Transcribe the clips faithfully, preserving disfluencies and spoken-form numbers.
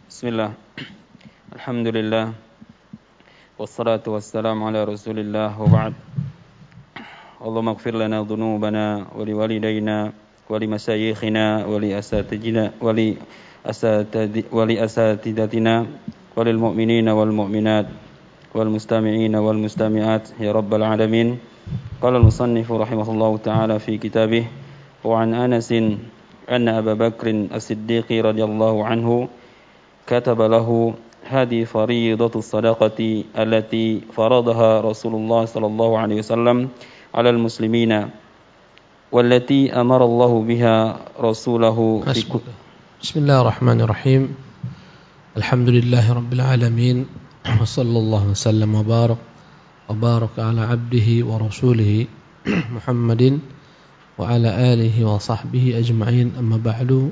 Bismillah. Alhamdulillah. Wassalatu wassalamu ala Rasulillah wa ba'd. Allahumma ighfir lana dhunubana wa liwalidayna wa limashayikhina wa li asatidina wa li asatidi wa li asatidatina wa lil mu'minina wal mu'minat wal mustami'ina wal mustami'at ya rabbal alamin. Qala al-musannif rahimahullahu ta'ala fi kitabih wa an Anas anna Abu Bakr as-Siddiq radhiyallahu anhu كتب له هذه فريضة الصدقة التي فرضها رسول الله صلى الله عليه وسلم على المسلمين والتي أمر الله بها رسوله في بسم الله الرحمن الرحيم الحمد لله رب العالمين وصلى الله وسلم وبارك وبارك على عبده ورسوله محمد وعلى آله وصحبه أجمعين أما بعد.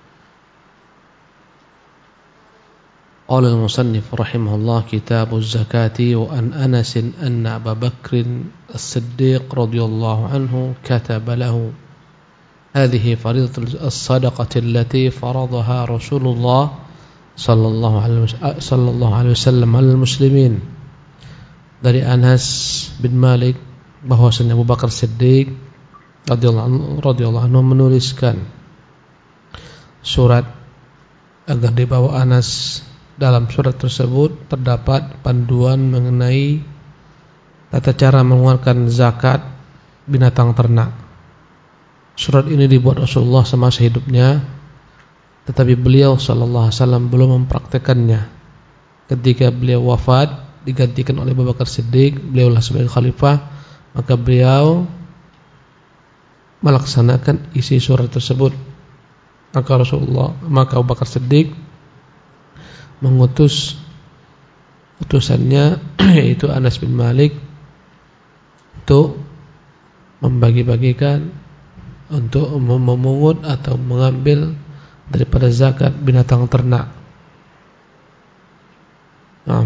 قال المصنف رحمه الله كتاب الزكاة وأن أنس أن أبا بكر الصديق رضي الله عنه كتب له هذه فريضة الصدقة التي فرضها رسول الله صلى الله عليه صلى الله عليه وسلم على المسلمين. Dari Anas bin Malik bahwasanya Abu Bakar Siddiq radhiyallahu anhu menuliskan surat agar dibawa Anas. Dalam surat tersebut terdapat panduan mengenai tata cara mengeluarkan zakat binatang ternak. Surat ini dibuat Rasulullah semasa hidupnya, tetapi beliau sallallahu alaihi wasallam belum mempraktekannya. Ketika beliau wafat digantikan oleh Abu Bakar Siddiq, beliaulah sebagai khalifah, maka beliau melaksanakan isi surat tersebut. Maka Rasulullah, maka Abu Bakar Siddiq mengutus utusannya yaitu Anas bin Malik untuk membagi-bagikan, untuk memungut atau mengambil daripada zakat binatang ternak. Nah.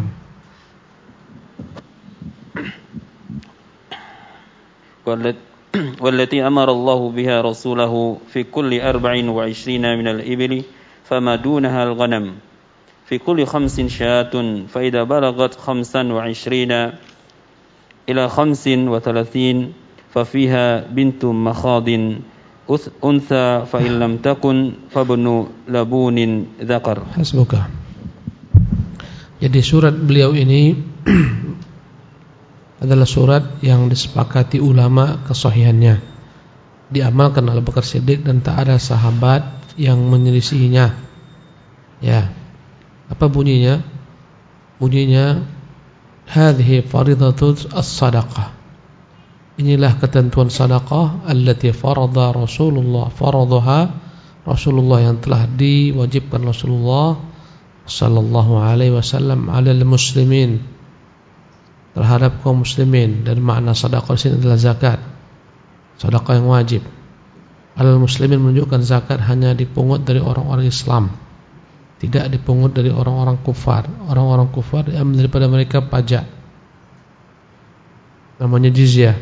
والتي أمر الله بها رسوله في كل أربع وعشرين من الإبل فما دونها الغنم في كل خمس شاة فإذا بلغت خمسا وعشرين إلى خمس وثلاثين ففيها بنت مخاض أنثى فإن لم تكن فابن لبون ذكر. حسبك. Jadi surat beliau ini adalah surat yang disepakati ulama kesahihannya, diamalkan oleh Abu Bakar Siddiq dan tak ada sahabat yang menyelisihinya. Ya. Apa bunyinya? Bunyinya hadhihi faridatus as-sadaqah. Inilah ketentuan sedekah allati farada Rasulullah faradaha Rasulullah yang telah diwajibkan Rasulullah sallallahu alaihi wasallam 'alal muslimin, terhadap kaum muslimin. Dan makna sedekah ini adalah zakat, sedekah yang wajib. Al muslimin menunjukkan zakat hanya dipungut dari orang-orang Islam, tidak dipungut dari orang-orang kufar. Orang-orang kufar diambil daripada mereka pajak, namanya jizyah.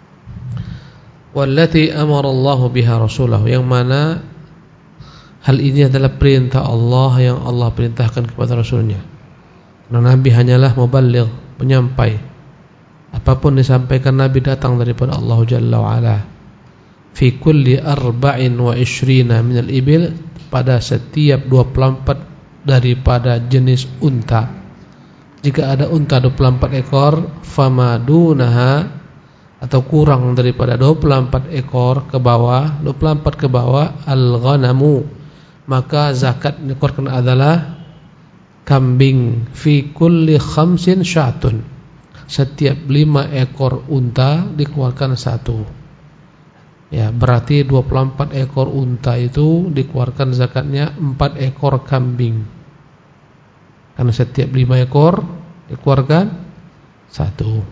Wallati amara Allahu biha rasulahu, yang mana hal ini adalah perintah Allah yang Allah perintahkan kepada Rasulnya. Karena Nabi hanyalah muballigh, penyampai. Apapun disampaikan Nabi datang daripada Allah Jalla wa Ala. Fi kulli arba'in wa ishrina minal ibil, pada setiap dua puluh empat daripada jenis unta. Jika ada unta dua puluh empat ekor, famadunaha, atau kurang daripada dua puluh empat ekor ke bawah, dua puluh empat ke bawah, al-ghanamu, maka zakat dikeluarkan adalah kambing. Fi kulli khamsin syatun, setiap lima ekor unta dikeluarkan satu. Ya, berarti dua puluh empat ekor unta itu dikeluarkan zakatnya empat ekor kambing. Karena setiap lima ekor dikeluarkan satu.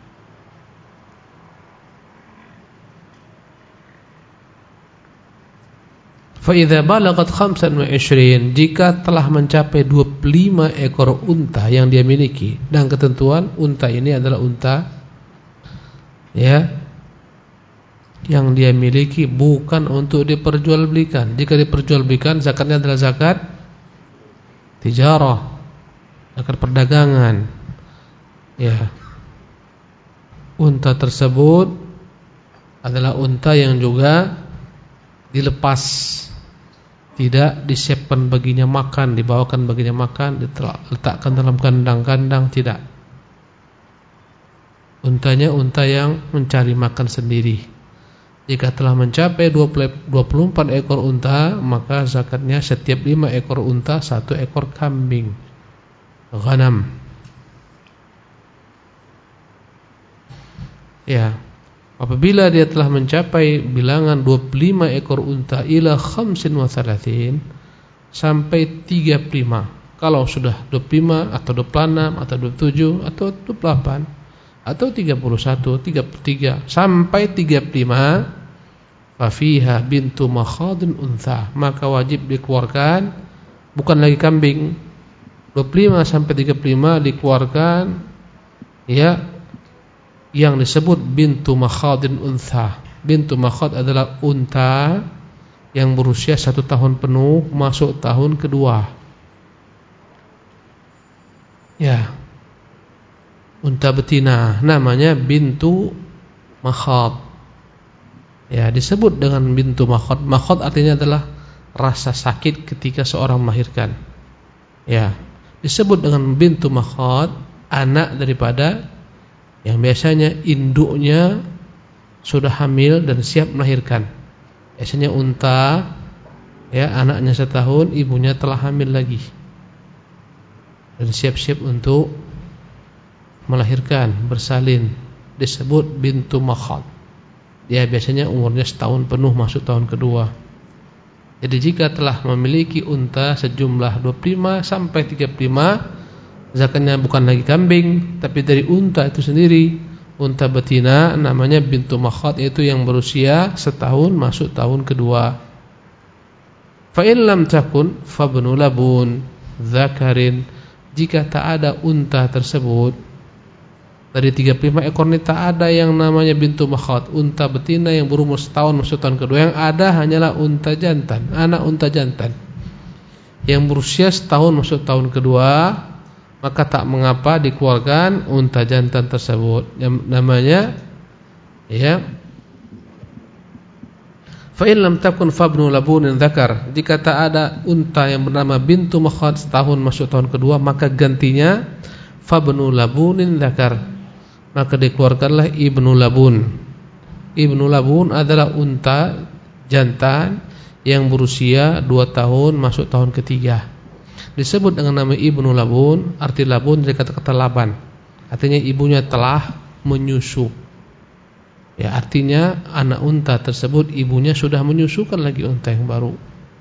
Fa idza balagat khamsan wa ishrin, jika telah mencapai dua puluh lima ekor unta yang dia miliki, dan ketentuan unta ini adalah unta ya yang dia miliki, bukan untuk diperjualbelikan. Jika diperjualbelikan zakatnya adalah zakat tijarah, zakar perdagangan. Ya. Unta tersebut adalah unta yang juga dilepas, tidak disiapkan baginya makan, dibawakan baginya makan, diletakkan dalam kandang-kandang, tidak. Untanya unta yang mencari makan sendiri. Jika telah mencapai dua puluh empat ekor unta, maka zakatnya setiap lima ekor unta satu ekor kambing, ghanam. Ya. Apabila dia telah mencapai bilangan dua puluh lima ekor unta ila khamsin wa thalathin, sampai tiga puluh lima. Kalau sudah dua puluh lima atau dua puluh enam atau dua puluh tujuh atau dua puluh delapan atau tiga puluh satu, tiga puluh tiga sampai tiga puluh lima, fa fiha bintu makhadin untha, maka wajib dikeluarkan bukan lagi kambing. dua puluh lima sampai tiga puluh lima dikeluarkan ya yang disebut bintu makhadin untha. Bintu makhad adalah unta yang berusia satu tahun penuh masuk tahun kedua. Ya, unta betina namanya bintu makhad. Ya, disebut dengan bintu makhad. Makhad artinya adalah rasa sakit ketika seorang melahirkan. Ya, disebut dengan bintu makhad, anak daripada yang biasanya induknya sudah hamil dan siap melahirkan. Biasanya unta ya anaknya setahun, ibunya telah hamil lagi dan siap-siap untuk melahirkan, bersalin, disebut bintu makhad. Dia biasanya umurnya setahun penuh masuk tahun kedua. Jadi jika telah memiliki unta sejumlah dua puluh lima sampai tiga puluh lima, zakatnya bukan lagi kambing, tapi dari unta itu sendiri. Unta betina namanya bintu makhad, yaitu yang berusia setahun masuk tahun kedua. Fa in lam takun fabnu labun dzakarin, jika tak ada unta tersebut dari tiga puluh lima ekor ini, tak ada yang namanya bintu makhad, unta betina yang berumur setahun masuk tahun kedua. Yang ada hanyalah unta jantan, anak unta jantan yang berusia setahun masuk tahun kedua, maka tak mengapa dikeluarkan unta jantan tersebut yang namanya ya fa in lam takun fabnu labunin dzakar. Jika tak ada unta yang bernama bintu makhad setahun masuk tahun kedua, maka gantinya fabnu labunin dzakar, maka dikeluarkanlah ibnu labun. Ibnu labun adalah unta jantan yang berusia dua tahun masuk tahun ketiga. Disebut dengan nama ibnu labun. Arti labun dari kata-kata laban, artinya ibunya telah menyusu. Ya, artinya anak unta tersebut ibunya sudah menyusukan lagi unta yang baru.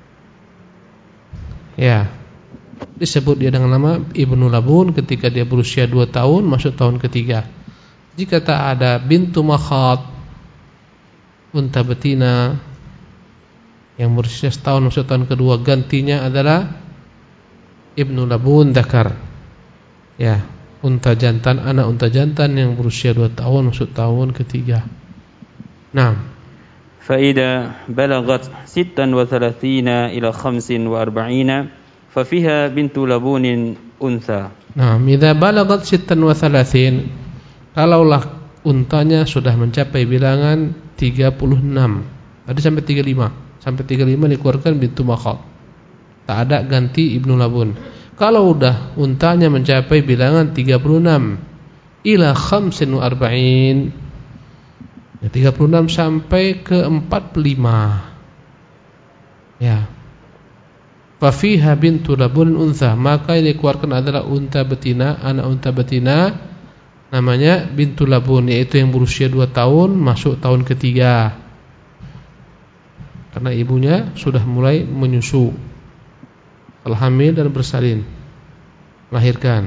Ya, disebut dia dengan nama ibnu labun ketika dia berusia dua tahun masuk tahun ketiga. Jika tak ada bintu makhad, unta betina yang berusia setahun masuk tahun kedua, gantinya adalah ibnu labun dzakar. Ya, unta jantan, anak unta jantan yang berusia dua tahun masuk tahun ketiga. Nah, fa idza balagat sittan wa thalathina ila khamsin wa arba'ina fa fiha bintu labunin untha. Nah, idza balagat sittan wa thalathin, kalaulah untanya sudah mencapai bilangan tiga puluh enam. Tadi sampai tiga puluh lima. Sampai tiga puluh lima dikeluarkan bintu makhad. Tak ada ganti ibnu labun. Kalau udah untanya mencapai bilangan tiga puluh enam ila khamsin wa arba'in, ya, tiga puluh enam sampai ke empat puluh lima. Ya. Fa fiha bintu labun untha, maka yang dikeluarkan adalah unta betina, anak unta betina namanya bintu labun, yaitu yang berusia dua tahun masuk tahun ketiga. Karena ibunya sudah mulai menyusu, telah hamil dan bersalin, melahirkan.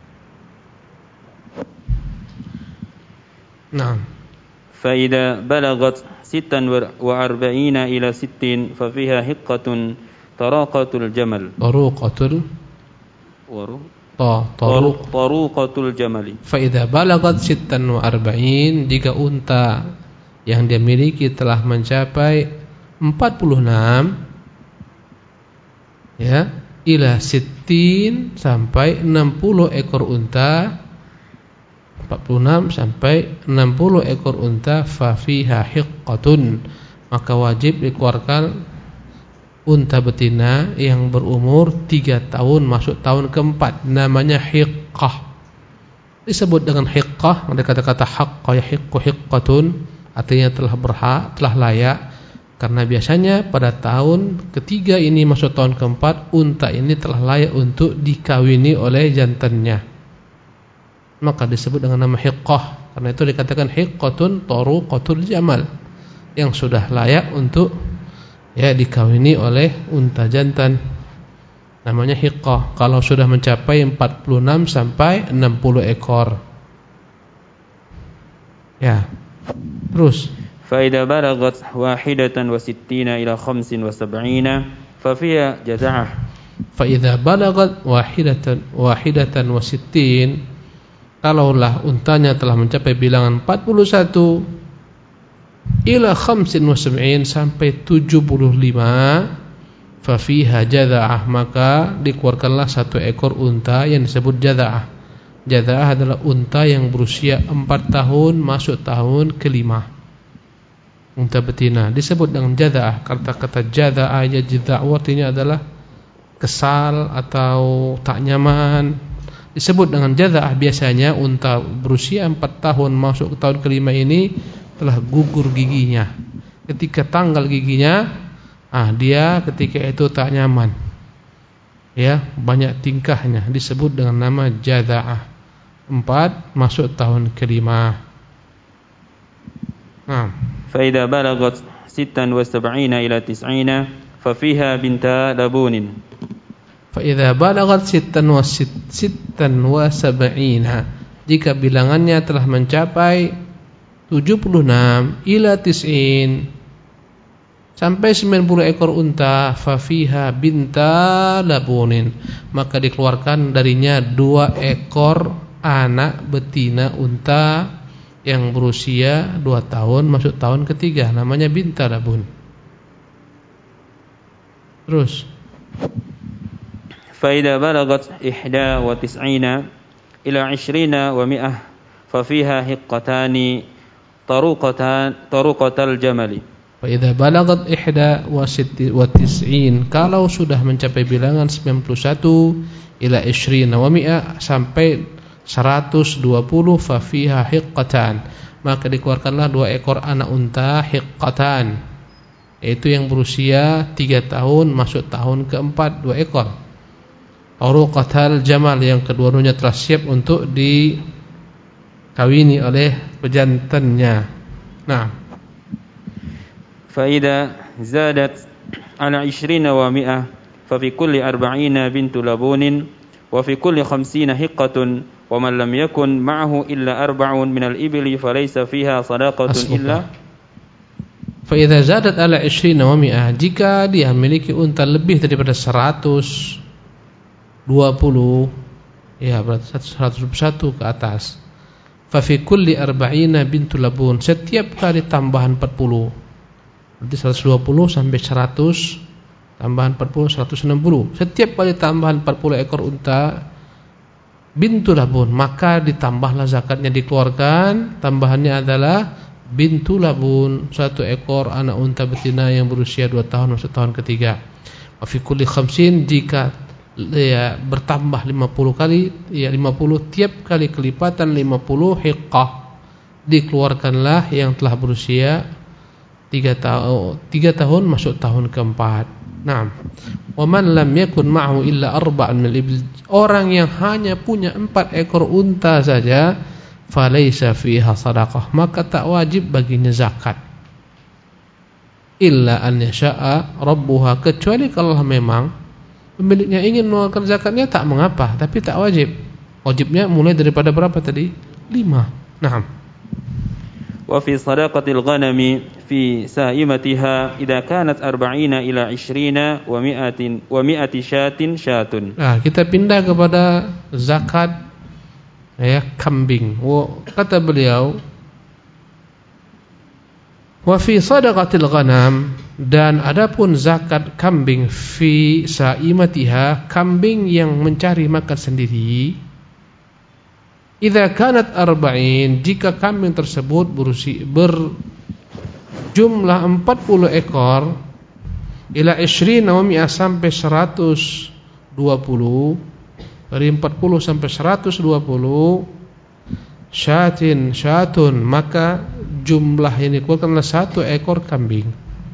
Naam. Fa idza balagat sittan wa arba'ina ila sittin fa fiha hiqqatun taraqatul jamal. Taruqatul waru ta taruq taruqatul jamali. Fa idza balagat sittan wa arba'in, jika unta yang dia miliki telah mencapai empat puluh enam, ya, ila sittin sampai enam puluh ekor unta, empat puluh enam sampai enam puluh ekor unta, fa fiha hiqqatun, maka wajib dikeluarkan unta betina yang berumur tiga tahun masuk tahun keempat, namanya hiqqah. Disebut dengan hiqqah, ada kata-kata haqqa yahiqqu hiqqatun, artinya telah berhak, telah layak, karena biasanya pada tahun ketiga ini masuk tahun keempat, unta ini telah layak untuk dikawini oleh jantannya, maka disebut dengan nama hiqqah. Karena itu dikatakan hiqqatun taruqatul jamal, yang sudah layak untuk ya dikawini oleh unta jantan, namanya hiqqah. Kalau sudah mencapai empat puluh enam sampai enam puluh ekor. Ya. Terus fa idza balagat wahidatan wa sittina ila khamsin wa sab'ina fa fiha jaza'ah. Fa idza balagat wahidatan wahidatan wa sittin, kalaulah untanya telah mencapai bilangan empat puluh satu ila khamsin wa sab'in sampai tujuh puluh lima, fa fiha jaza'ah, maka dikeluarkanlah satu ekor unta yang disebut jaza'ah. Jaza'ah adalah unta yang berusia empat tahun masuk tahun kelima, unta betina disebut dengan jaza'ah. Kata-kata jaza'ah ya jaza'ah artinya adalah kesal atau tak nyaman. Disebut dengan jaza'ah biasanya unta berusia empat tahun masuk ke tahun kelima ini telah gugur giginya. Ketika tanggal giginya, ah dia ketika itu tak nyaman, ya banyak tingkahnya, disebut dengan nama jaza'ah. Empat masuk tahun kelima. Nah, fa idza balagat sittan wa sab'ina ila tis'ina fa fiha binta labunin. Fa idza balagat sittan wa sittan wa sab'ina, jika bilangannya telah mencapai tujuh puluh enam ila tis'in sampai sembilan puluh ekor unta, fa fiha binta labunin, maka dikeluarkan darinya dua ekor anak betina unta yang berusia dua tahun masuk tahun ketiga, namanya binta labun. Terus fa idza balagat ihda wa tis'ina ila ishrina wa mi'ah fa fiha hiqqatani taruqatan taruqatal jamali. Fa idza balagat ihda wa tis'in, kalau sudah mencapai bilangan sembilan puluh satu ila ishrina wa mi'ah sampai seratus dua puluh, fa fiha hiqqatan, maka dikeluarkanlah dua ekor anak unta hiqqatan, yaitu yang berusia tiga tahun masuk tahun keempat, dua ekor. Taruqatal jamal, yang kedua-duanya telah siap untuk dikawini oleh pejantannya. Nah, fa idza zadat ala ishrina wa mi'ah fa fi kulli arba'ina bintu labunin wa fi kulli khamsina hiqqatun wa man lam yakun ma'ahu illa arba'un minal ibli falaysa fiha sadaqatun illa. Fa idza zadat ala ishrina wa mi'ah, jika dia memiliki unta lebih daripada seratus dua puluh, ya berarti seratus dua puluh satu ke atas, fa fi kulli arba'ina bintu labun, setiap kali tambahan empat puluh, berarti seratus dua puluh sampai seratus tambahan empat puluh, seratus enam puluh, setiap kali tambahan empat puluh ekor unta bintu labun, maka ditambahlah zakatnya, dikeluarkan. Tambahannya adalah bintu labun, satu ekor anak unta betina yang berusia dua tahun masuk tahun ketiga. Wa fi kulli khamsin, jika ya bertambah lima puluh kali, ya lima puluh tiap kali kelipatan lima puluh hiqqah, dikeluarkanlah yang telah berusia tiga tahun tiga tahun masuk tahun keempat. Nah, wa man lam yakun ma'ahu illa arba'un min al-ibil, orang yang hanya punya empat ekor unta saja, falaysa fiha sadaqah, maka tak wajib baginya zakat. Illa an yasha'a rabbuha, kecuali kalau memang pemiliknya ingin mengeluarkan zakatnya, tak mengapa, tapi tak wajib. Wajibnya mulai daripada berapa tadi? lima. Nah, wa fi sadaqatil ghanami fi sa'imatiha idza kanat arba'ina ila ishrina wa mi'atin wa mi'ati syatin syatun. Nah, kita pindah kepada zakat ya kambing. Oh, kata beliau Wa fi sadaqatil ghanam, dan adapun zakat kambing, fi saimatiha, kambing yang mencari makan sendiri, idza kanat arba'in, jika kambing tersebut berusi, berjumlah empat puluh ekor, ila ishrina wa mi'ah, sampai seratus dua puluh, dari empat puluh sampai seratus dua puluh, syatin syatun, maka jumlah yang dikeluarkanlah satu ekor kambing.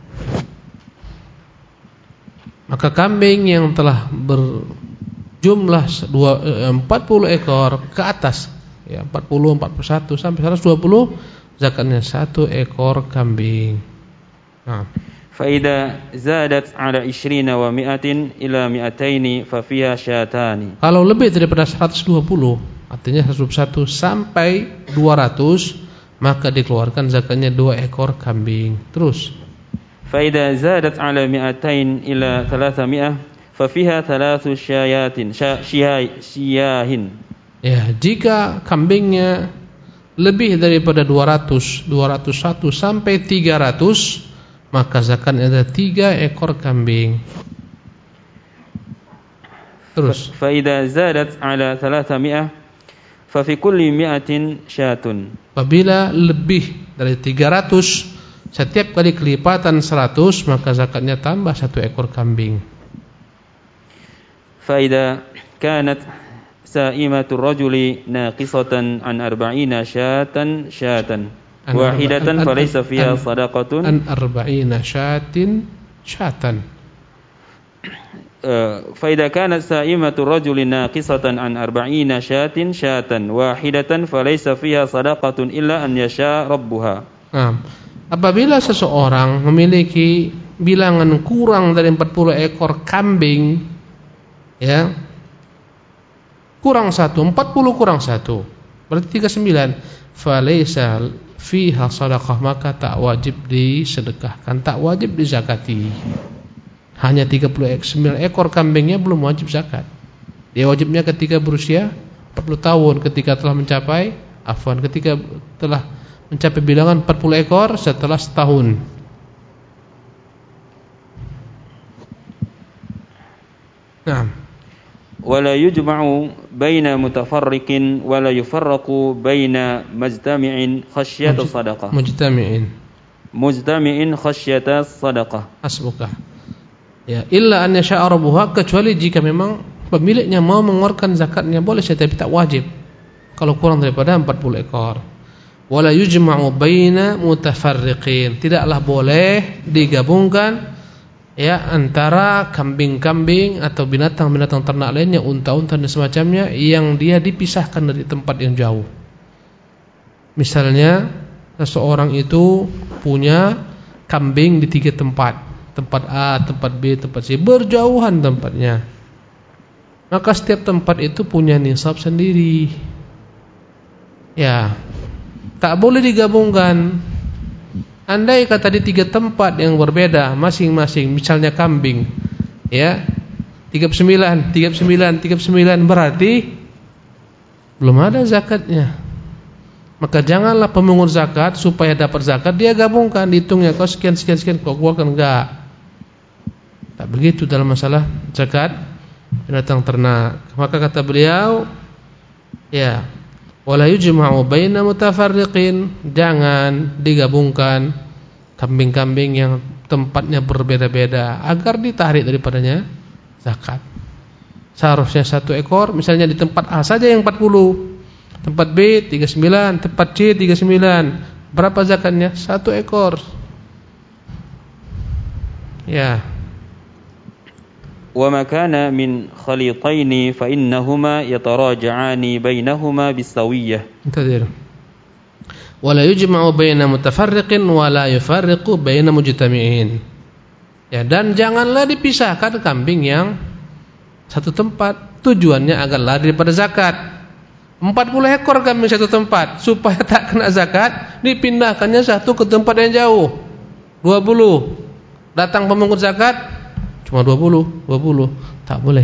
Maka kambing yang telah berjumlah empat puluh ekor ke atas, ya, empat puluh, empat puluh satu sampai seratus dua puluh, zakatnya satu ekor kambing. Nah, فإذا زادت على عشرين ومئة إلى مئتين ففيها شاتان. Kalau lebih daripada seratus dua puluh, artinya seratus dua puluh satu sampai dua ratus, maka dikeluarkan zakatnya dua ekor kambing. Terus, فإذا زادت على مئتين إلى ثلاثمائة ففيها ثلاث شيات شياه. Ya, jika kambingnya lebih daripada dua ratus, dua ratus satu sampai tiga ratus, maka zakatnya ada tiga ekor kambing. Terus, فإذا زادت على ثلاثمائة ففي كل مئة شاة. Apabila lebih dari tiga ratus, setiap kali kelipatan seratus, maka zakatnya tambah satu ekor kambing. فإذا كانت سائمة الرجل ناقصة عن أربعين شاة شاة واحدة فليس فيها صدقة. An arba'ina syatin syatan. فإذا كانت سائمة الرجل ناقصة عن أربعين شاة شاة واحدة فليس فيها صدقة إلا أن يشاء ربها. Nah, apabila seseorang memiliki bilangan kurang dari empat puluh ekor kambing, ya, kurang satu, empat puluh kurang satu, berarti tiga puluh sembilan, falaysa fiha sadaqah, maka tak wajib disedekahkan, tak wajib dizakati. Hanya tiga puluh sembilan ekor kambingnya belum wajib zakat. Dia wajibnya ketika berusia empat puluh tahun, ketika telah mencapai afwan, ketika telah mencapai bilangan empat puluh ekor setelah setahun. Nah, wala yujma'u baina mutafarriqin wala yufarraqu baina mujtami'in khasyata sadaqah. Mujtami'in. Mujtami'in khasyata sadaqah. Hasbuka. Ya, illa an yasha'a rabbuha, kecuali jika memang pemiliknya mau mengeluarkan zakatnya boleh saja, tapi tak wajib kalau kurang daripada empat puluh ekor. Wala yujma'u baina mutafarriqin, tidaklah boleh digabungkan, ya, antara kambing-kambing atau binatang-binatang ternak lainnya, unta-unta dan semacamnya, yang dia dipisahkan dari tempat yang jauh. Misalnya seseorang itu punya kambing di tiga tempat, tempat A, tempat B, tempat C, berjauhan tempatnya, maka setiap tempat itu punya nisab sendiri. Ya, tak boleh digabungkan. Andai kata di tiga tempat yang berbeda masing-masing, misalnya kambing, ya, tiga puluh sembilan, tiga puluh sembilan, tiga puluh sembilan, berarti belum ada zakatnya. Maka janganlah pemungut zakat supaya dapat zakat dia gabungkan, dihitungnya kau sekian sekian sekian, kau keluarkan, enggak. Tak begitu dalam masalah zakat binatang ternak. Maka kata beliau, ya, wala yujma'u baina mutafarriqin, jangan digabungkan kambing-kambing yang tempatnya berbeda-beda agar ditarik daripadanya zakat. Seharusnya satu ekor, misalnya di tempat A saja yang empat puluh, tempat B tiga puluh sembilan, tempat C tiga puluh sembilan, berapa zakatnya? Satu ekor. Ya. وما كان من خليطين فإنهما يتراجعان بينهما بالسوية. انتظر. ولا يجمع بين متفرق ولا يفرق بين مجتمعين. Ya, dan janganlah dipisahkan kambing yang satu tempat, tujuannya agar lari daripada zakat. empat puluh ekor kambing satu tempat, supaya tak kena zakat, dipindahkannya satu ke tempat yang jauh. dua puluh. Datang pemungut zakat cuma dua puluh, dua puluh, tak boleh.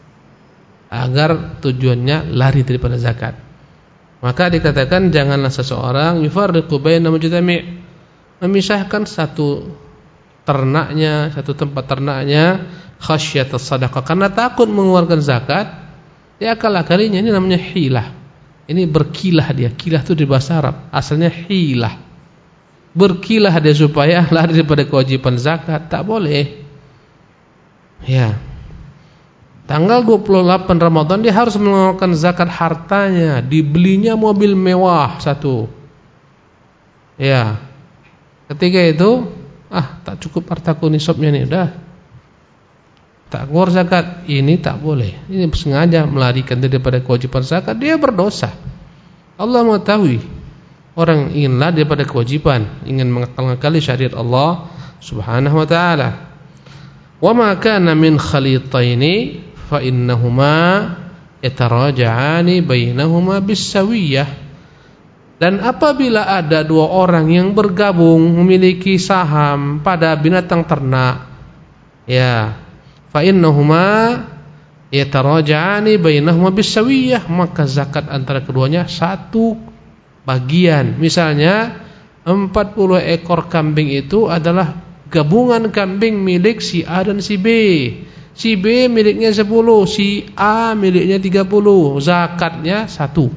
Agar tujuannya lari daripada zakat. Maka dikatakan janganlah seseorang yufarriqu baina mujtami', memisahkan satu ternaknya, satu tempat ternaknya khasyatus sadaqah, karena takut mengeluarkan zakat. Dia akal-akalinya, ini namanya hilah. Ini berkilah dia. Kilah itu di bahasa Arab asalnya hilah. Berkilah dia supaya lari daripada kewajiban zakat. Tak boleh. Ya. Tanggal dua puluh delapan Ramadan dia harus mengeluarkan zakat hartanya. Dibelinya mobil mewah satu. Ya. Ketika itu, ah tak cukup hartaku nisabnya nih, udah. Tak keluar zakat, ini tak boleh. Ini sengaja melarikan daripada kewajiban zakat, dia berdosa. Allah mengetahui orang ingin lari daripada kewajiban, ingin mengakal-akali syariat Allah Subhanahu wa taala. Wa ma kana min khalitaini fa innahuma yataraja'ani bainahuma bis-sawiyah. Dan apabila ada dua orang yang bergabung memiliki saham pada binatang ternak, ya, fa innahuma yataraja'ani bainahuma bis-sawiyah, maka zakat antara keduanya satu bagian. Misalnya empat puluh ekor kambing itu adalah gabungan kambing milik si A dan si B. Si B miliknya sepuluh, si A miliknya tiga puluh, zakatnya satu.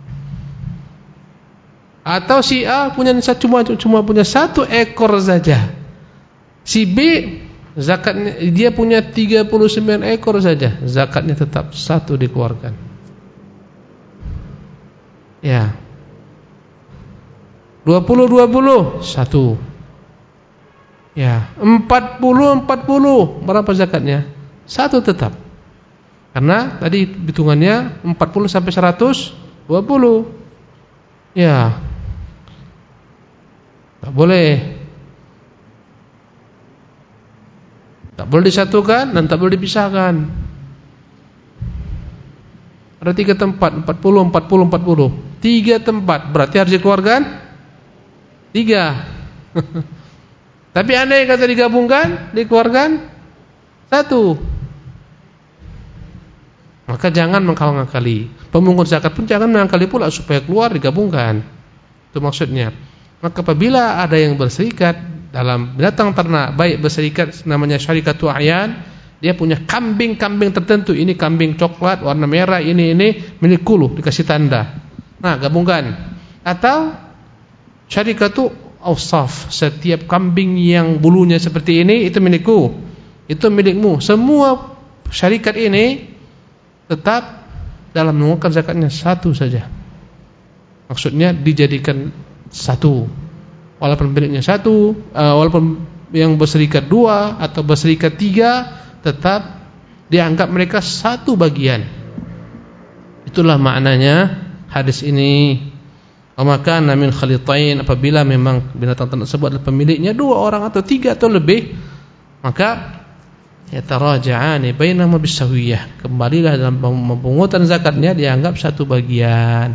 Atau si A punya cuma cuma punya satu ekor saja. Si B zakatnya dia punya tiga puluh sembilan ekor saja, zakatnya tetap satu dikeluarkan. Ya. dua puluh dua puluh satu. Ya, empat puluh empat puluh berapa zakatnya? Satu tetap. Karena tadi hitungannya empat puluh sampai seratus dua puluh. Ya. Tak boleh. Tak boleh disatukan dan tak boleh dipisahkan. Ada tiga tempat, empat puluh, empat puluh, empat puluh. Tiga tempat, berarti harus dikeluarkan tiga. Tapi andai kata digabungkan, dikeluarkan satu. Maka jangan mengakal-akali. Pemungut zakat pun jangan mengakali pula supaya keluar digabungkan. Itu maksudnya. Maka apabila ada yang berserikat dalam binatang ternak, baik berserikat namanya syarikatu a'yan, dia punya kambing-kambing tertentu, ini kambing coklat warna merah, ini ini milik kulu, dikasih tanda. Nah, gabungkan. Atau syarikatu awsaf, setiap kambing yang bulunya seperti ini itu milikku, itu milikmu. Semua syarikat ini tetap dalam mengeluarkan zakatnya satu saja. Maksudnya dijadikan satu. Walaupun miliknya satu, uh, walaupun yang berserikat dua atau berserikat tiga, tetap dianggap mereka satu bagian. Itulah maknanya hadis ini. Maka min khalitain, apabila memang binatang tersebut adalah pemiliknya dua orang atau tiga atau lebih, maka yataraja'ani bainahuma bisawiyah, kembalilah dalam pemungutan zakatnya dianggap satu bagian.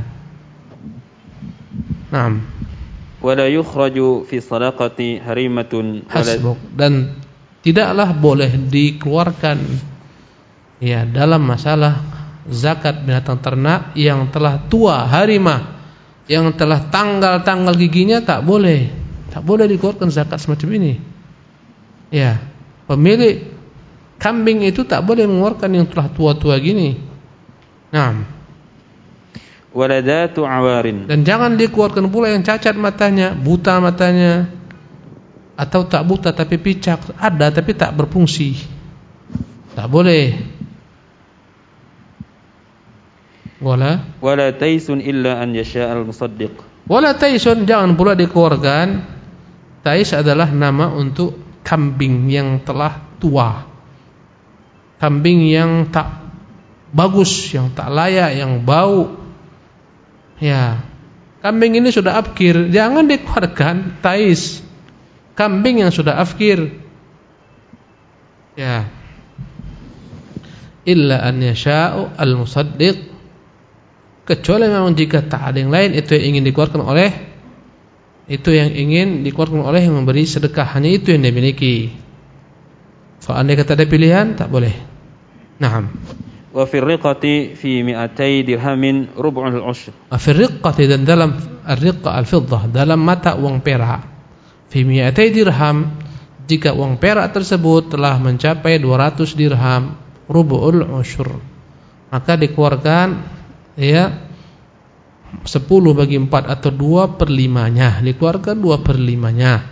Naam. Wala yukhraju fi sadaqati harimatun hasbuk, dan tidaklah boleh dikeluarkan ya dalam masalah zakat binatang ternak yang telah tua, harimah yang telah tanggal-tanggal giginya, tak boleh. Tak boleh dikeluarkan zakat semacam ini. Ya, pemilik kambing itu tak boleh mengeluarkan yang telah tua-tua gini. Nah, waladatu awarin, dan jangan dikeluarkan pula yang cacat matanya, buta matanya, atau tak buta tapi picak, ada tapi tak berfungsi. Tak boleh. Wala wala taisun illa an yasha al-musaddiq. Wala taisun, jangan pula dikeluarkan. Tais adalah nama untuk kambing yang telah tua, kambing yang tak bagus, yang tak layak, yang bau. Ya, kambing ini sudah afkir, jangan dikeluarkan tais. Kambing yang sudah afkir. Ya. Illa an yasha'u al-musaddiq, kecuali memang jika tak ada yang lain itu yang ingin dikeluarkan oleh itu yang ingin dikeluarkan oleh yang memberi sedekah, hanya itu yang dia miliki. Kalau andai kata ada pilihan, tak boleh. Naam. Wa fi riqati fi mi'atay dirhamin rub'ul ushr. Wa fi riqati, dan dalam ar-riqa al-fiddah, dalam mata uang perak, fi mi'atai dirham, jika uang perak tersebut telah mencapai dua ratus dirham, rubu'ul usyur, maka dikeluarkan ya sepuluh bagi empat atau dua per limanya, dikeluarkan dua per limanya.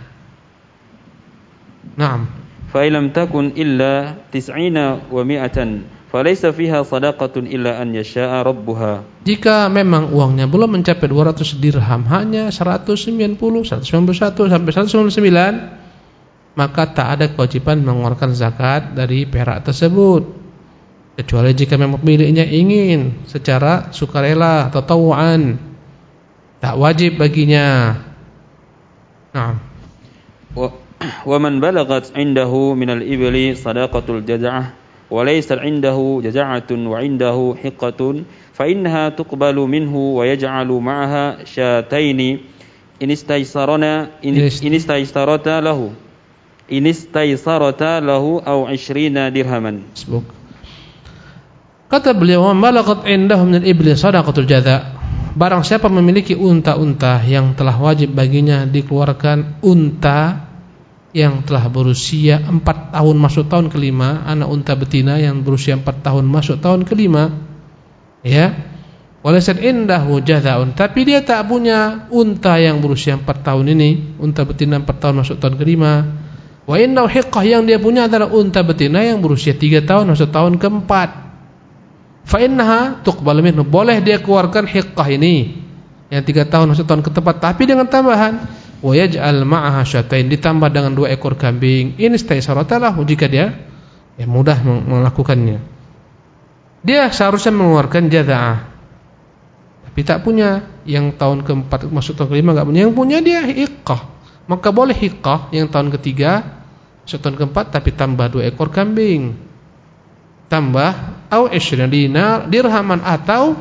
Naam. Fa illam takun illa tis'ina wa mi'atan falaysa fiha sadaqatun illa an yasha'a rabbuha. Jika memang uangnya belum mencapai dua ratus dirham, hanya seratus sembilan puluh, seratus sembilan puluh satu sampai seratus sembilan puluh sembilan, maka tak ada kewajiban mengeluarkan zakat dari perak tersebut, kecuali jika memang pemiliknya ingin secara sukarela atau tawuan, tak wajib baginya. Nah, wa man balagat indahu min al-ibli sadaqatul jaz'ah wa laysa indahu jaz'atun wa indahu hiqqatun fa innaha tuqbalu minhu wa yaj'alu ma'aha syataini in istaysarana in istaysarata lahu in istaysarata lahu aw ishrina dirhaman. Kata beliau, "Malakat indahu min al-ibli sadaqatul jadza." Barang siapa memiliki unta-unta yang telah wajib baginya dikeluarkan unta yang telah berusia empat tahun masuk tahun kelima, anak unta betina yang berusia empat tahun masuk tahun kelima, ya. Walaysa indahu jadza'un, tapi dia tak punya unta yang berusia empat tahun ini, unta betina empat tahun masuk tahun kelima. Wa innahu hiqqah, yang dia punya adalah unta betina yang berusia tiga tahun masuk tahun keempat. Fa innaha tuqbalu minhu, boleh dia keluarkan hiqqah ini yang tiga tahun masuk tahun keempat, tapi dengan tambahan wa yaj'al ma'aha syatain, ditambah dengan dua ekor kambing. Ini istaysaratalah, jika dia ya mudah melakukannya. Dia seharusnya mengeluarkan jadza'ah, tapi tak punya, yang tahun keempat masuk tahun kelima enggak punya, yang punya dia hiqqah, maka boleh hiqqah yang tahun ketiga masuk tahun keempat, tapi tambah dua ekor kambing, tambah au ishrina dinar dirhaman, atau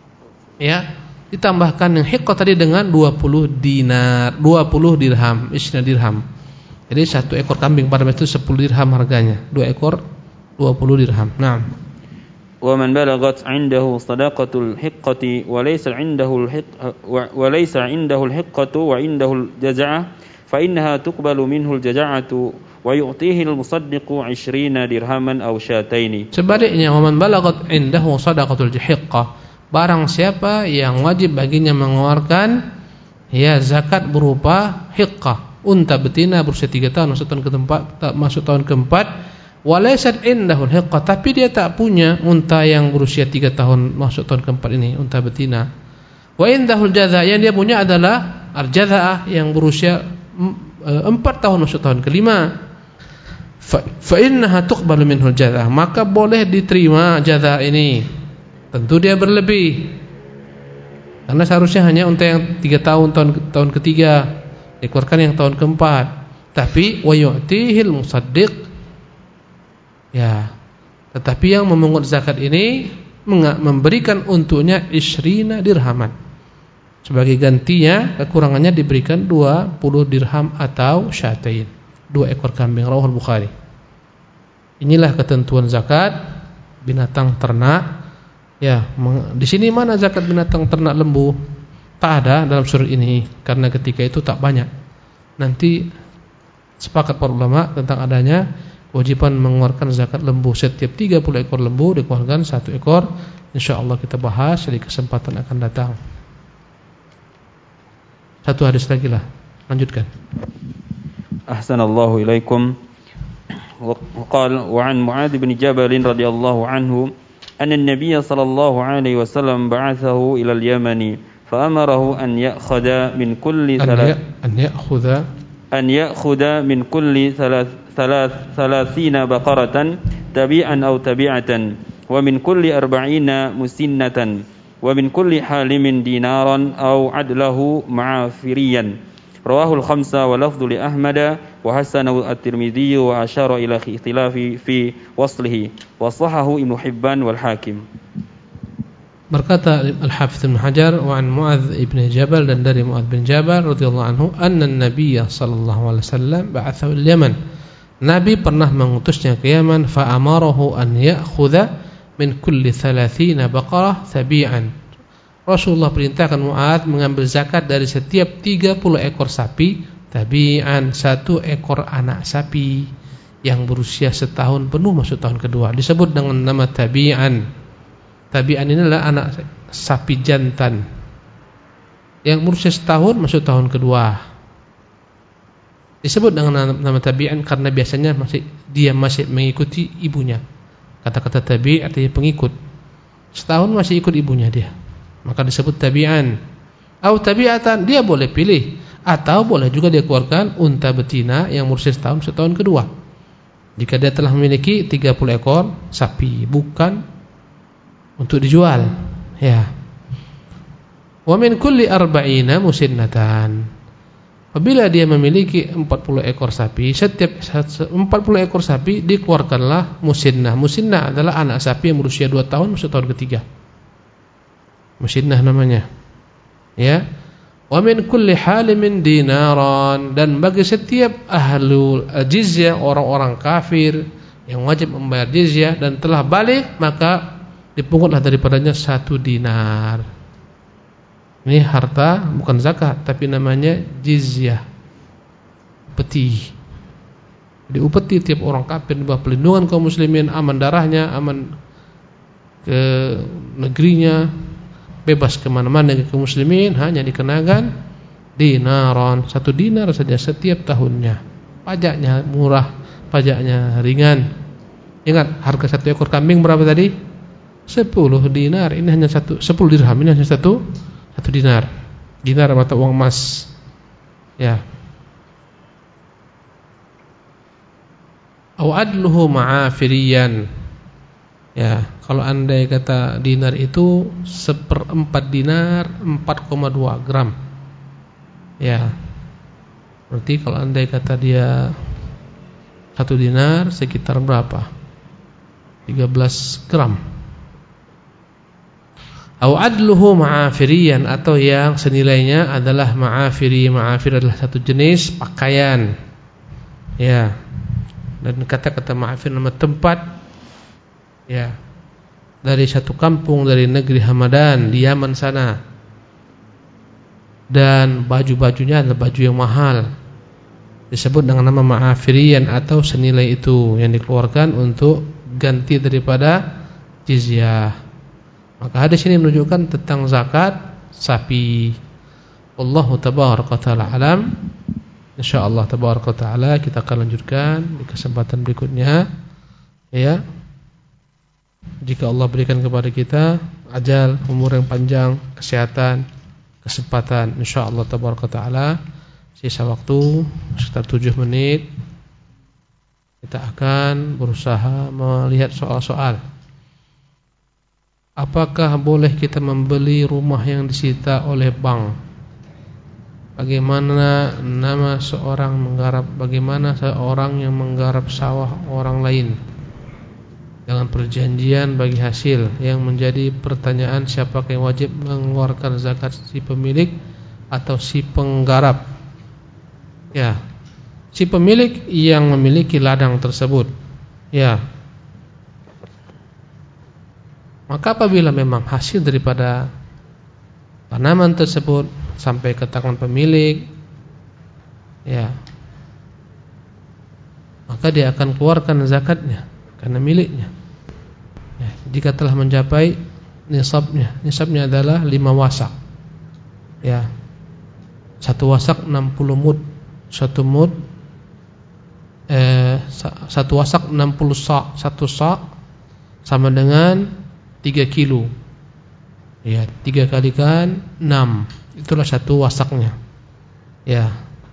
ya ditambahkan yang hiqqah tadi dengan dua puluh dinar, dua puluh dirham, ishrina dirham. Jadi satu ekor kambing pada itu sepuluh dirham harganya, dua ekor dua puluh dirham. Naam. Wa man balagat 'indahu sadaqatul hiqqati wa laysa 'indahu al-hiqq wa laysa 'indahu al-hiqqatu wa 'indahu al-jaz'ah fa innaha tuqbalu minhu al-jaz'atu wa yu'tihi al-musaddiqu 'ishrina dirhaman aw syataini. Sebaliknya, wa man balagat 'indahu sadaqatul hiqqah, barang siapa yang wajib baginya mengeluarkan ya zakat berupa hiqqah, unta betina berusia tiga tahun masuk tahun keempat, masuk tahun keempat, walaysat indahul hiqqah, tapi dia tak punya unta yang berusia tiga tahun masuk tahun keempat ini, unta betina. Wa indahul jadza, yang dia punya adalah al-jadza'ah yang berusia empat tahun masuk tahun kelima. Fa, fa innaha tuqbalu minhul jadza'ah, maka boleh diterima jadza'ah ini. Tentu dia berlebih, karena seharusnya hanya unta yang tiga tahun tahun tahun ketiga, dikeluarkan yang tahun keempat. Tapi wa yu'tihil musaddiq, ya, tetapi yang memungut zakat ini memberikan untuknya ishrina dirhaman, sebagai gantinya kekurangannya diberikan dua puluh dirham atau syatain, dua ekor kambing. Rawahul Bukhari. Inilah ketentuan zakat binatang ternak. Ya, di sini mana zakat binatang ternak lembu? Tak ada dalam surat ini, karena ketika itu tak banyak. Nanti sepakat para ulama tentang adanya kewajiban mengeluarkan zakat lembu. Setiap tiga puluh ekor lembu dikeluarkan satu ekor. Insyaallah kita bahas di kesempatan akan datang. Satu hadis lagi lah. Lanjutkan. Ahsanallahu ilaikum. Wa qala wa an Mu'adz bin Jabal radhiyallahu anhu أن النبي صلى الله عليه وسلم بعثه إلى اليمن فأمره أن يأخذ من كل ثلاث أن يأخذ أن يأخذ من كل ثلاث ثلاث ثلاثين بقرة تبيعا أو تبيعة ومن كل أربعين مسنة ومن كل حالم دينارا أو عدله معافريا. رواه الخمسة ولفظ لأحمد وحسنه الترمذي وأشار إلى اختلاف في وصله وصححه ابن حبان والحاكم. Berkata Al-Hafidz Ibnu Hajar, wa an Mu'adz ibn Jabal, dan dari Mu'adz bin Jabal radhiyallahu anhu, anna an-nabiy sallallahu alaihi wasallam ba'athahu al-Yaman. Nabi pernah mengutusnya ke Yaman, fa amarahu an ya'khudha min kulli thalathina baqarah tabi'an. Rasulullah perintahkan Mu'adz mengambil zakat dari setiap tiga puluh ekor sapi tabi'an, satu ekor anak sapi yang berusia setahun penuh masuk tahun kedua disebut dengan nama tabi'an. Tabi'an ini adalah anak sapi jantan yang berusia setahun masuk tahun kedua. Disebut dengan nama tabi'an karena biasanya masih dia masih mengikuti ibunya. Kata-kata tabi' artinya pengikut. Setahun masih ikut ibunya dia, maka disebut tabi'an. Atau tabi'atan, dia boleh pilih, atau boleh juga dia keluarkan unta betina yang berusia setahun setahun kedua. Jika dia telah memiliki tiga puluh ekor sapi, bukan untuk dijual, ya. Wa min kulli arba'ina musinnatan. Apabila dia memiliki empat puluh ekor sapi, setiap empat puluh ekor sapi dikeluarkanlah musinnah. Musinnah adalah anak sapi yang berusia dua tahun masuk tahun ketiga. Musinnah namanya. Ya. Wa min kulli halimin dinaran, dan bagi setiap ahlul jizyah, orang-orang kafir yang wajib membayar jizyah dan telah balik, maka dipungutlah daripadanya satu dinar. Ini harta bukan zakat, tapi namanya jizyah, upeti. Jadi upeti tiap orang kafir di bawah pelindungan kaum muslimin, aman darahnya, aman ke negerinya, bebas kemana-mana ke kaum muslimin, hanya dikenakan dinaron, satu dinar saja setiap tahunnya. Pajaknya murah, pajaknya ringan. Ingat, harga satu ekor kambing berapa tadi? Sepuluh dinar. Ini hanya satu, sepuluh dirham. Ini hanya satu Satu dinar. Dinar mata uang emas. Ya. Aw adluhu ma'afiriyan. Ya, kalau andai kata dinar itu seperempat dinar, empat koma dua gram. Ya. Berarti kalau andai kata dia satu dinar sekitar berapa? tiga belas gram. Au adluhu ma'afiriyan, atau yang senilainya adalah ma'afiri. Ma'afir adalah satu jenis pakaian. Ya. Dan kata-kata ma'afir nama tempat. Ya. Dari satu kampung dari negeri Hamadan di Yaman sana. Dan baju-bajunya adalah baju yang mahal. Disebut dengan nama ma'afiriyan atau senilai itu yang dikeluarkan untuk ganti daripada jizyah. Maka hadis ini menunjukkan tentang zakat sapi. Wallahu tabaraka taala alam. Insyaallah tabaraka taala kita akan lanjutkan di kesempatan berikutnya. Ya. Jika Allah berikan kepada kita ajal, umur yang panjang, kesehatan, kesempatan, insyaallah tabaraka taala sisa waktu sekitar tujuh menit kita akan berusaha melihat soal-soal. Apakah boleh kita membeli rumah yang disita oleh bank? Bagaimana nama seorang menggarap bagaimana seorang yang menggarap sawah orang lain dengan perjanjian bagi hasil? Yang menjadi pertanyaan, siapakah yang wajib mengeluarkan zakat, si pemilik atau si penggarap? Ya, si pemilik yang memiliki ladang tersebut. Ya. Maka apabila memang hasil daripada tanaman tersebut sampai ke tangan pemilik, ya, maka dia akan keluarkan zakatnya karena miliknya. Ya, jika telah mencapai nisabnya, nisabnya adalah lima wasak. Ya, satu wasak enam puluh mud, satu mud, eh, satu wasak enam puluh sa, satu sa sama dengan tiga kilo. Ya, tiga kalikan enam, itulah satu wasaknya. Ya.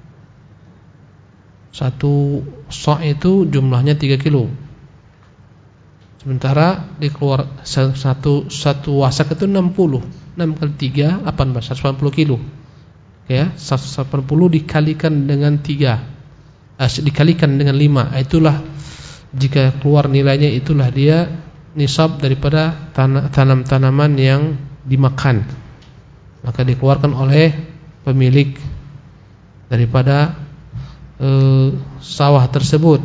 Satu sa' itu jumlahnya tiga kilo. Sementara dikeluar satu satu wasak itu enam puluh. enam kali tiga delapan belas, seratus delapan puluh kilo. Ya, seratus delapan puluh dikalikan dengan tiga. Eh, dikalikan dengan lima. Itulah jika keluar nilainya, itulah dia nisab daripada tanam-tanaman yang dimakan. Maka dikeluarkan oleh pemilik daripada e, sawah tersebut.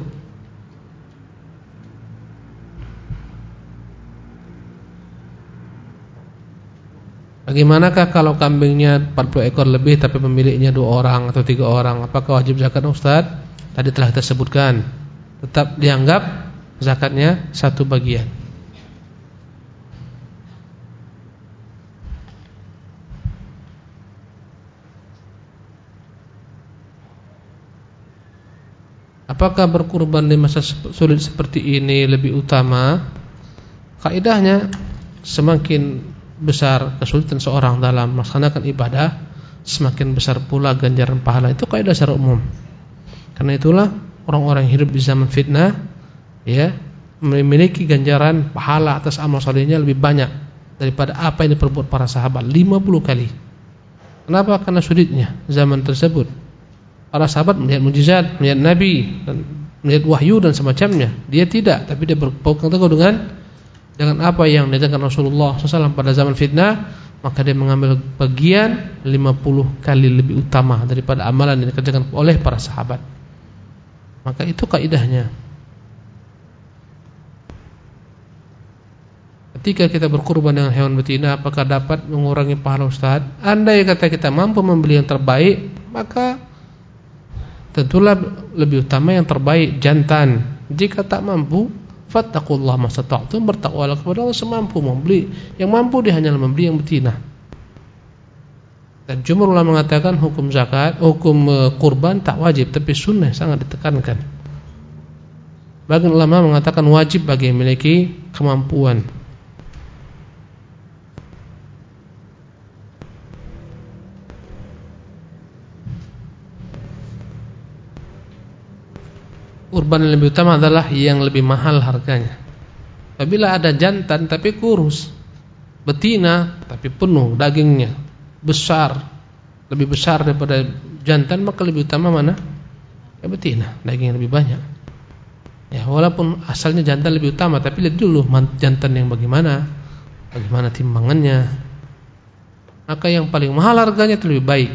Bagaimanakah kalau kambingnya empat puluh ekor lebih tapi pemiliknya dua orang atau tiga orang? Apakah wajib zakat, Ustaz? Tadi telah kita sebutkan, tetap dianggap zakatnya satu bagian. Apakah berkurban di masa sulit seperti ini lebih utama? Kaidahnya, semakin besar kesulitan seorang dalam melaksanakan ibadah, semakin besar pula ganjaran pahala. Itu kaidah secara umum. Karena itulah orang-orang yang hidup di zaman fitnah, ya, memiliki ganjaran pahala atas amal salehnya lebih banyak daripada apa yang diperbuat para sahabat, lima puluh kali. Kenapa? Karena sulitnya zaman tersebut. Para sahabat melihat mujizat, melihat Nabi, dan melihat wahyu dan semacamnya. Dia tidak, tapi dia berpegang teguh dengan dengan apa yang diajarkan Rasulullah shallallahu alaihi wasallam pada zaman fitnah. Maka dia mengambil bagian lima puluh kali lebih utama daripada amalan yang dikerjakan oleh para sahabat. Maka itu kaidahnya. Ketika kita berkurban dengan hewan betina, apakah dapat mengurangi pahala, Ustaz? Andai kata kita mampu membeli yang terbaik, maka tentulah lebih utama yang terbaik, jantan. Jika tak mampu, fattaqullaha mastata'tum, bertakwalah kepada Allah semampu membeli. Yang mampu dia hanyalah membeli yang betina. Dan jumhur ulama mengatakan hukum zakat, hukum kurban tak wajib, tapi sunnah sangat ditekankan. Bagian ulama mengatakan wajib bagi yang memiliki kemampuan. Kurban yang lebih utama adalah yang lebih mahal harganya. Apabila ada jantan tapi kurus, betina tapi penuh dagingnya, besar, lebih besar daripada jantan, maka lebih utama mana? Ya betina, daging yang lebih banyak. Ya, walaupun asalnya jantan lebih utama, tapi lihat dulu jantan yang bagaimana, bagaimana timbangannya. Maka yang paling mahal harganya itu lebih baik.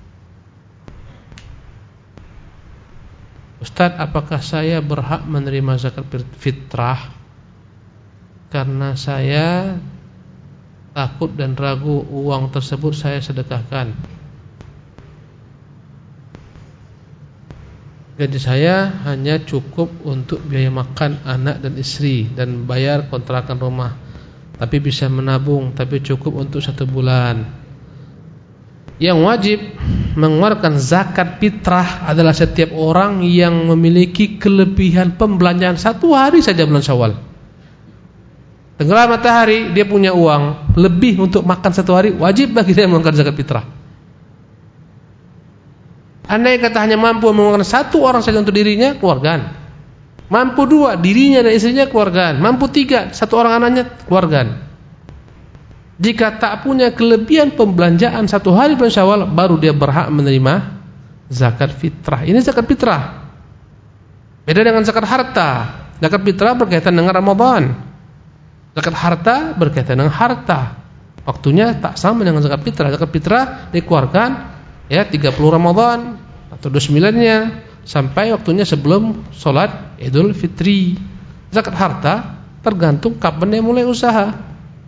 Ustaz, apakah saya berhak menerima zakat fitrah karena saya takut dan ragu uang tersebut saya sedekahkan? Gaji saya hanya cukup untuk biaya makan anak dan istri dan bayar kontrakan rumah, tapi bisa menabung, tapi cukup untuk satu bulan. Yang wajib mengeluarkan zakat fitrah adalah setiap orang yang memiliki kelebihan pembelanjaan satu hari saja bulan Syawal. Tenggelam matahari, dia punya uang lebih untuk makan satu hari, wajib bagi dia mengeluarkan zakat fitrah. Andai kata hanya mampu mengeluarkan satu orang saja untuk dirinya, keluarkan. Mampu dua, dirinya dan istrinya, keluarkan. Mampu tiga, satu orang anaknya, keluarkan. Jika tak punya kelebihan pembelanjaan satu hari bulan Syawal, baru dia berhak menerima zakat fitrah. Ini zakat fitrah. Beda dengan zakat harta. Zakat fitrah berkaitan dengan Ramadan. Zakat harta berkaitan dengan harta. Waktunya tak sama dengan zakat fitrah. Zakat fitrah dikeluarkan ya tiga puluh Ramadan atau dua puluh sembilan-nya sampai waktunya sebelum sholat Idul Fitri. Zakat harta tergantung kapan dia mulai usaha.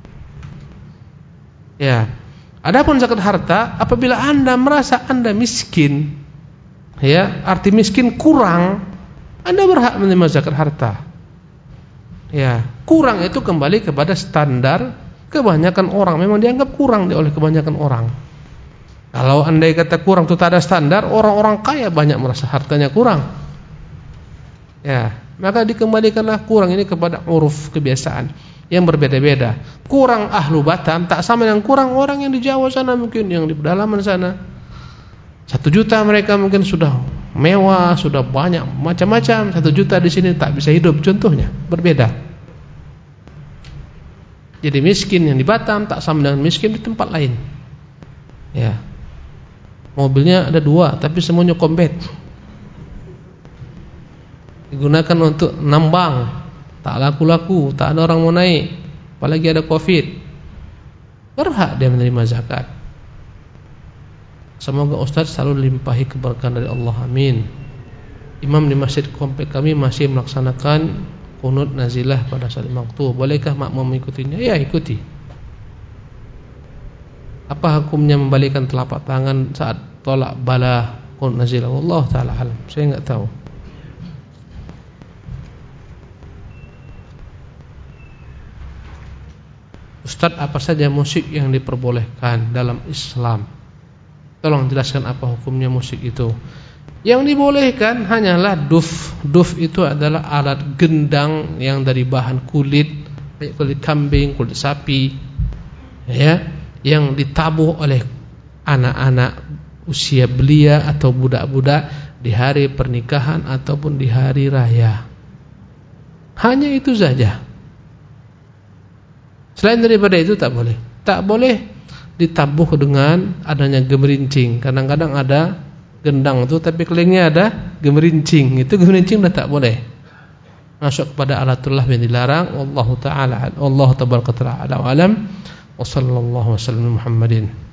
Ya, adapun zakat harta, apabila Anda merasa Anda miskin, ya, arti miskin kurang, Anda berhak menerima zakat harta. Ya, kurang itu kembali kepada standar kebanyakan orang. Memang dianggap kurang oleh kebanyakan orang. Kalau andai kata kurang itu tak ada standar, orang-orang kaya banyak merasa hartanya kurang. Ya, maka dikembalikanlah kurang ini kepada uruf kebiasaan yang berbeda-beda. Kurang ahlu Batam tak sama dengan kurang orang yang di Jawa sana, mungkin yang di pedalaman sana. Satu juta mereka mungkin sudah mewah, sudah banyak macam-macam. Satu juta di sini tak bisa hidup, contohnya berbeda. Jadi miskin yang di Batam tak sama dengan miskin di tempat lain. Ya, mobilnya ada dua, tapi semuanya kompet. Digunakan untuk nambang. Tak laku-laku, tak ada orang mau naik, apalagi ada Covid. Berhak dia menerima zakat. Semoga Ustaz selalu dilimpahi keberkahan dari Allah, amin. Imam di masjid komplek kami masih melaksanakan qunut nazilah pada salat waktu. Bolehkah makmum mengikutinya? Ya, ikuti. Apa hukumnya membalikkan telapak tangan saat tolak bala qul nazil? Allah taala alam. Saya enggak tahu. Ustaz, apa saja musik yang diperbolehkan dalam Islam? Tolong jelaskan apa hukumnya musik itu. Yang dibolehkan hanyalah duf. Duf itu adalah alat gendang yang dari bahan kulit, kulit kambing, kulit sapi, ya, yang ditabuh oleh anak-anak usia belia atau budak-budak di hari pernikahan ataupun di hari raya. Hanya itu saja. Selain daripada itu tak boleh. Tak boleh ditabuh dengan adanya gemerincing. Kadang-kadang ada gendang itu tapi kelilingnya ada gemerincing. Itu gemerincing dah tak boleh. Masuk kepada alatullah yang dilarang. Wallahu taala, Allah tabaraka taala alam. Wa sallallahu wasallam Muhammadin.